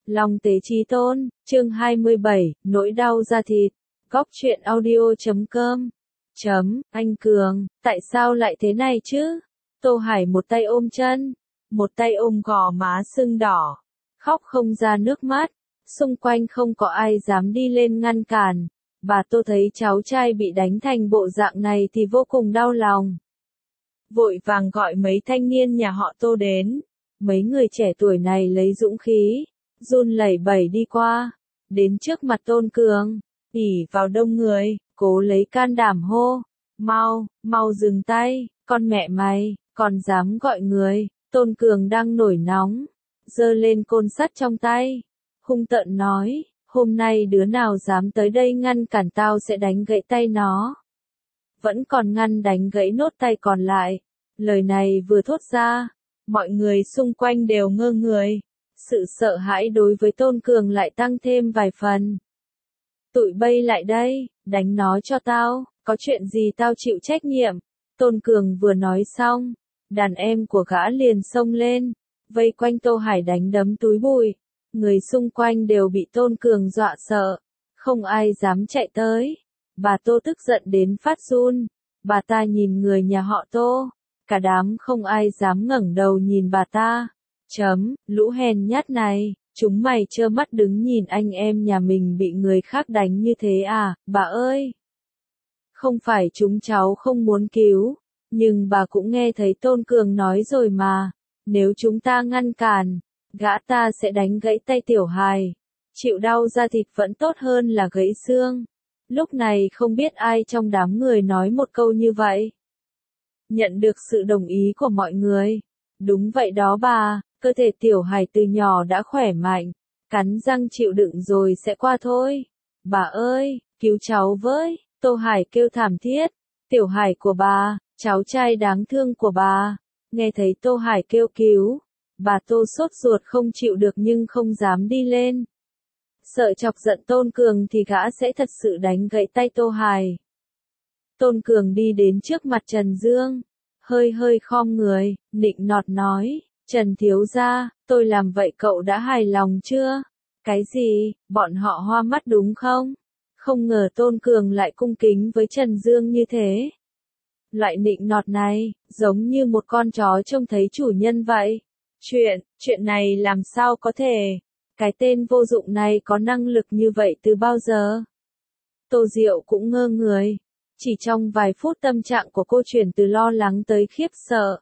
Long tế chí tôn, chương 27, nỗi đau da thịt. Góc truyện audio.com. Anh Cường, tại sao lại thế này chứ? Tô Hải một tay ôm chân, một tay ôm gò má sưng đỏ, khóc không ra nước mắt, xung quanh không có ai dám đi lên ngăn cản. Bà Tô thấy cháu trai bị đánh thành bộ dạng này thì vô cùng đau lòng. Vội vàng gọi mấy thanh niên nhà họ Tô đến. Mấy người trẻ tuổi này lấy dũng khí, run lẩy bẩy đi qua, đến trước mặt Tôn Cường, ỉ vào đông người, cố lấy can đảm hô, mau dừng tay, con mẹ mày, còn dám gọi người. Tôn Cường đang nổi nóng, giơ lên côn sắt trong tay, hung tợn nói, hôm nay đứa nào dám tới đây ngăn cản tao sẽ đánh gãy tay nó. Vẫn còn ngăn đánh gãy nốt tay còn lại. Lời này vừa thốt ra, mọi người xung quanh đều ngơ người. Sự sợ hãi đối với Tôn Cường lại tăng thêm vài phần. Tụi bay lại đây, đánh nó cho tao, có chuyện gì tao chịu trách nhiệm. Tôn Cường vừa nói xong, đàn em của gã liền xông lên, vây quanh Tô Hải đánh đấm túi bụi. Người xung quanh đều bị Tôn Cường dọa sợ, không ai dám chạy tới. Bà Tô tức giận đến phát run, bà ta nhìn người nhà họ Tô, cả đám không ai dám ngẩng đầu nhìn bà ta. Lũ hèn nhát này, chúng mày trơ mắt đứng nhìn anh em nhà mình bị người khác đánh như thế à, bà ơi. Không phải chúng cháu không muốn cứu, nhưng bà cũng nghe thấy Tôn Cường nói rồi mà, nếu chúng ta ngăn cản, gã ta sẽ đánh gãy tay tiểu hài. Chịu đau da thịt vẫn tốt hơn là gãy xương. Lúc này không biết ai trong đám người nói một câu như vậy. Nhận được sự đồng ý của mọi người. Đúng vậy đó bà, cơ thể tiểu hài từ nhỏ đã khỏe mạnh, cắn răng chịu đựng rồi sẽ qua thôi. Bà ơi, cứu cháu với, Tô Hải kêu thảm thiết. Tiểu Hải của bà, cháu trai đáng thương của bà. Nghe thấy Tô Hải kêu cứu, bà Tô sốt ruột không chịu được nhưng không dám đi lên. Sợ chọc giận Tôn Cường thì gã sẽ thật sự đánh gãy tay Tô Hải. Tôn Cường đi đến trước mặt Trần Dương, hơi khom người, nịnh nọt nói, Trần thiếu gia, tôi làm vậy cậu đã hài lòng chưa? Cái gì, bọn họ hoa mắt đúng không? Không ngờ Tôn Cường lại cung kính với Trần Dương như thế. Loại nịnh nọt này, giống như một con chó trông thấy chủ nhân vậy. Chuyện này làm sao có thể? Cái tên vô dụng này có năng lực như vậy từ bao giờ? Tô Diệu cũng ngơ người. Chỉ trong vài phút tâm trạng của cô chuyển từ lo lắng tới khiếp sợ.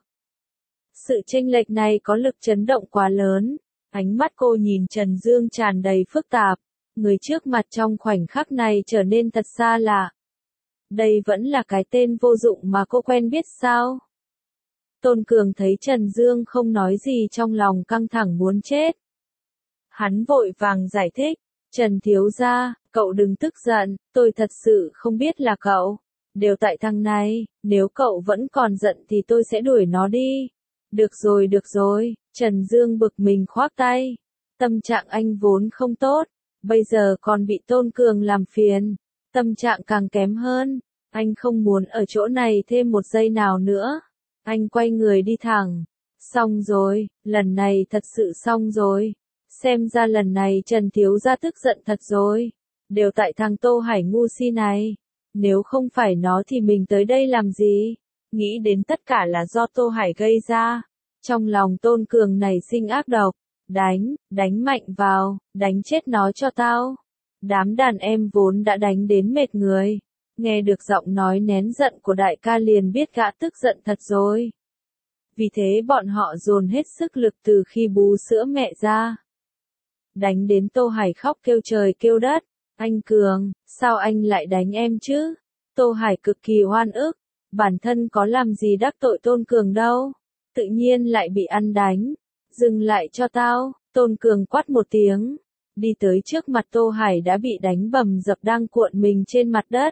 Sự chênh lệch này có lực chấn động quá lớn. Ánh mắt cô nhìn Trần Dương tràn đầy phức tạp. Người trước mặt trong khoảnh khắc này trở nên thật xa lạ. Đây vẫn là cái tên vô dụng mà cô quen biết sao? Tôn Cường thấy Trần Dương không nói gì trong lòng căng thẳng muốn chết. Hắn vội vàng giải thích, Trần thiếu gia, cậu đừng tức giận, tôi thật sự không biết là cậu. Đều tại thằng này, nếu cậu vẫn còn giận thì tôi sẽ đuổi nó đi. Được rồi, Trần Dương bực mình khoác tay. Tâm trạng anh vốn không tốt, bây giờ còn bị Tôn Cường làm phiền. Tâm trạng càng kém hơn, anh không muốn ở chỗ này thêm một giây nào nữa. Anh quay người đi thẳng. Xong rồi, lần này thật sự xong rồi. Xem ra lần này Trần thiếu gia tức giận thật rồi. Đều tại thằng Tô Hải ngu si này. Nếu không phải nó thì mình tới đây làm gì? Nghĩ đến tất cả là do Tô Hải gây ra. Trong lòng Tôn Cường này sinh ác độc. Đánh mạnh vào, đánh chết nó cho tao. Đám đàn em vốn đã đánh đến mệt người. Nghe được giọng nói nén giận của đại ca liền biết gã tức giận thật rồi. Vì thế bọn họ dồn hết sức lực từ khi bú sữa mẹ ra. Đánh đến Tô Hải khóc kêu trời kêu đất. Anh Cường, sao anh lại đánh em chứ? Tô Hải cực kỳ oan ức. Bản thân có làm gì đắc tội Tôn Cường đâu. Tự nhiên lại bị ăn đánh. Dừng lại cho tao. Tôn Cường quát một tiếng. Đi tới trước mặt Tô Hải đã bị đánh bầm dập đang cuộn mình trên mặt đất.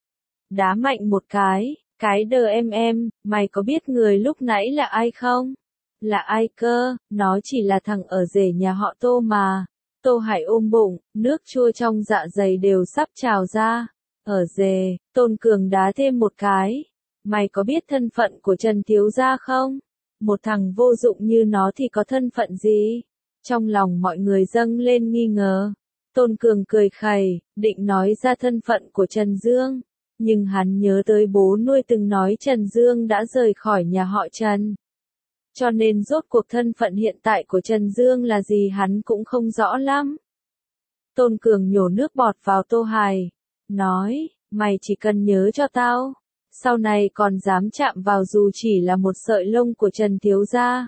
Đá mạnh một cái đờ em, mày có biết người lúc nãy là ai không? Là ai cơ, nó chỉ là thằng ở rể nhà họ Tô mà. Tô Hải ôm bụng, nước chua trong dạ dày đều sắp trào ra. Ở rể, Tôn Cường đá thêm một cái. Mày có biết thân phận của Trần thiếu gia không? Một thằng vô dụng như nó thì có thân phận gì? Trong lòng mọi người dâng lên nghi ngờ. Tôn Cường cười khẩy, định nói ra thân phận của Trần Dương. Nhưng hắn nhớ tới bố nuôi từng nói Trần Dương đã rời khỏi nhà họ Trần. Cho nên rốt cuộc thân phận hiện tại của Trần Dương là gì hắn cũng không rõ lắm. Tôn Cường nhổ nước bọt vào Tô Hải. Nói, mày chỉ cần nhớ cho tao. Sau này còn dám chạm vào dù chỉ là một sợi lông của Trần thiếu gia.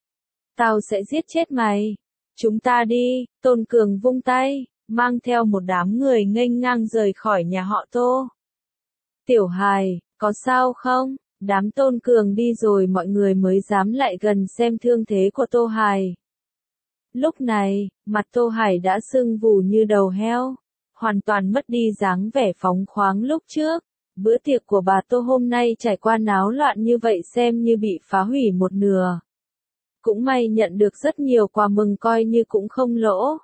Tao sẽ giết chết mày. Chúng ta đi, Tôn Cường vung tay, mang theo một đám người nghênh ngang rời khỏi nhà họ Tô. Tiểu Hài, có sao không? Đám Tôn Cường đi rồi mọi người mới dám lại gần xem thương thế của Tô Hải. Lúc này, mặt Tô Hải đã sưng vù như đầu heo, hoàn toàn mất đi dáng vẻ phóng khoáng lúc trước. Bữa tiệc của bà Tô hôm nay trải qua náo loạn như vậy xem như bị phá hủy một nửa. Cũng may nhận được rất nhiều quà mừng coi như cũng không lỗ.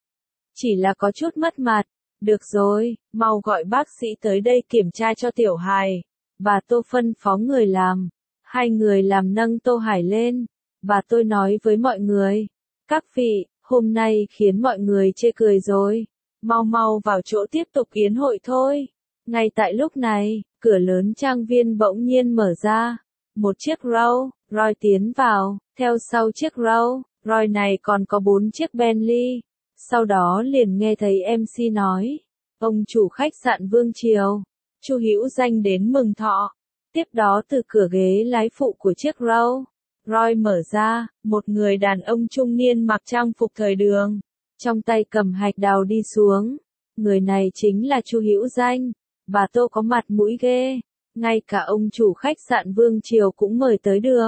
Chỉ là có chút mất mặt. Được rồi, mau gọi bác sĩ tới đây kiểm tra cho Tiểu Hài. Bà Tô phân phó người làm. Hai người làm nâng Tô Hải lên. Bà tôi nói với mọi người. Các vị, hôm nay khiến mọi người chê cười rồi. Mau mau vào chỗ tiếp tục yến hội thôi. Ngay tại lúc này, cửa lớn trang viên bỗng nhiên mở ra. Một chiếc Rolls Royce tiến vào, theo sau chiếc Rolls Royce này còn có 4 chiếc Bentley. Sau đó liền nghe thấy MC nói, ông chủ khách sạn Vương Triều, Chu Hữu Danh đến mừng thọ. Tiếp đó từ cửa ghế lái phụ của chiếc Rolls Royce mở ra, một người đàn ông trung niên mặc trang phục thời đường, trong tay cầm hạch đào đi xuống. Người này chính là Chu Hữu Danh. Bà Tô có mặt mũi ghê, ngay cả ông chủ khách sạn Vương Triều cũng mời tới được.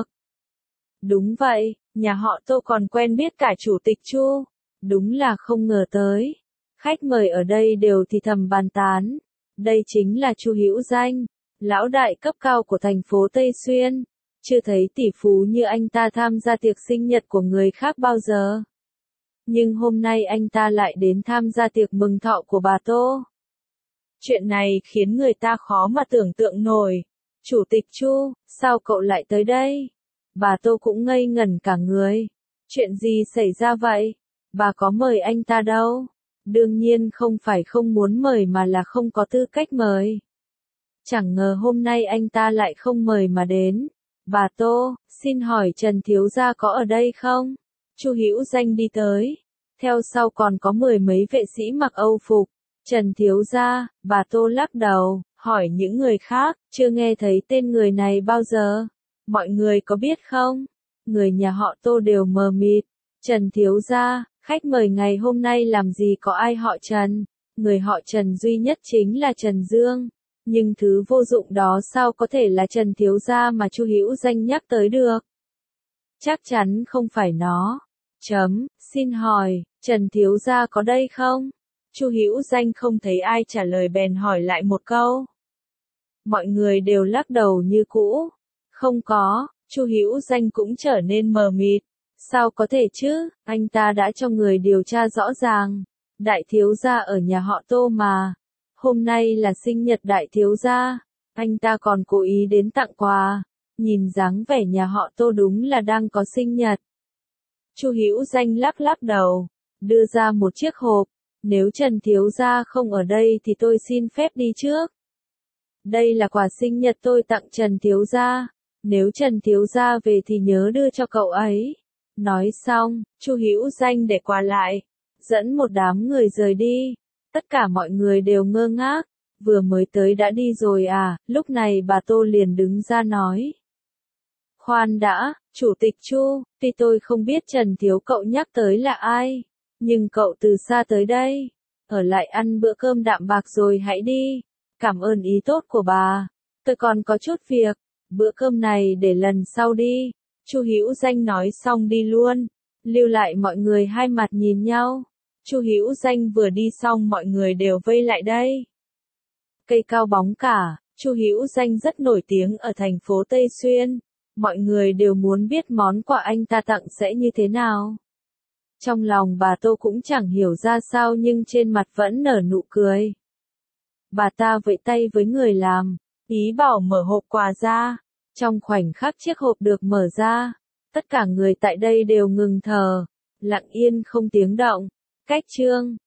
Đúng vậy, nhà họ Tô còn quen biết cả chủ tịch Chu. Đúng là không ngờ tới. Khách mời ở đây đều thì thầm bàn tán. Đây chính là Chu Hữu Danh, lão đại cấp cao của thành phố Tây Xuyên. Chưa thấy tỷ phú như anh ta tham gia tiệc sinh nhật của người khác bao giờ. Nhưng hôm nay anh ta lại đến tham gia tiệc mừng thọ của bà Tô. Chuyện này khiến người ta khó mà tưởng tượng nổi. Chủ tịch Chu, sao cậu lại tới đây? Bà Tô cũng ngây ngẩn cả người. Chuyện gì xảy ra vậy? Bà có mời anh ta đâu? Đương nhiên không phải không muốn mời mà là không có tư cách mời. Chẳng ngờ hôm nay anh ta lại không mời mà đến. Bà Tô, xin hỏi Trần thiếu gia có ở đây không? Chu Hữu Danh đi tới. Theo sau còn có 10 mấy vệ sĩ mặc Âu phục. Trần thiếu gia, bà Tô lắc đầu, hỏi những người khác, chưa nghe thấy tên người này bao giờ. Mọi người có biết không? Người nhà họ Tô đều mờ mịt. Trần thiếu gia, khách mời ngày hôm nay làm gì có ai họ Trần? Người họ Trần duy nhất chính là Trần Dương. Nhưng thứ vô dụng đó sao có thể là Trần thiếu gia mà Chu Hữu Danh nhắc tới được? Chắc chắn không phải nó. Xin hỏi, Trần thiếu gia có đây không? Chu Hữu Danh không thấy ai trả lời bèn hỏi lại một câu. Mọi người đều lắc đầu như cũ. Không có, Chu Hữu Danh cũng trở nên mờ mịt. Sao có thể chứ, anh ta đã cho người điều tra rõ ràng. Đại thiếu gia ở nhà họ Tô mà. Hôm nay là sinh nhật đại thiếu gia. Anh ta còn cố ý đến tặng quà. Nhìn dáng vẻ nhà họ Tô đúng là đang có sinh nhật. Chu Hữu Danh lắc đầu, đưa ra một chiếc hộp. Nếu Trần thiếu gia không ở đây thì tôi xin phép đi trước. Đây là quà sinh nhật tôi tặng Trần thiếu gia. Nếu Trần thiếu gia về thì nhớ đưa cho cậu ấy. Nói xong, Chu Hữu Danh để quà lại, dẫn một đám người rời đi. Tất cả mọi người đều ngơ ngác. Vừa mới tới đã đi rồi à? Lúc này bà Tô liền đứng ra nói. Khoan đã, Chủ tịch Chu, tuy tôi không biết Trần thiếu cậu nhắc tới là ai, nhưng cậu từ xa tới đây, ở lại ăn bữa cơm đạm bạc rồi hãy đi. Cảm ơn ý tốt của bà. Tôi còn có chút việc, bữa cơm này để lần sau đi. Chu Hữu Danh nói xong đi luôn, lưu lại mọi người hai mặt nhìn nhau. Chu Hữu Danh vừa đi xong mọi người đều vây lại đây. Cây cao bóng cả, Chu Hữu Danh rất nổi tiếng ở thành phố Tây Xuyên. Mọi người đều muốn biết món quà anh ta tặng sẽ như thế nào. Trong lòng bà Tô cũng chẳng hiểu ra sao nhưng trên mặt vẫn nở nụ cười. Bà ta vẫy tay với người làm, ý bảo mở hộp quà ra. Trong khoảnh khắc chiếc hộp được mở ra, tất cả người tại đây đều ngừng thở. Lặng yên không tiếng động. Cách chương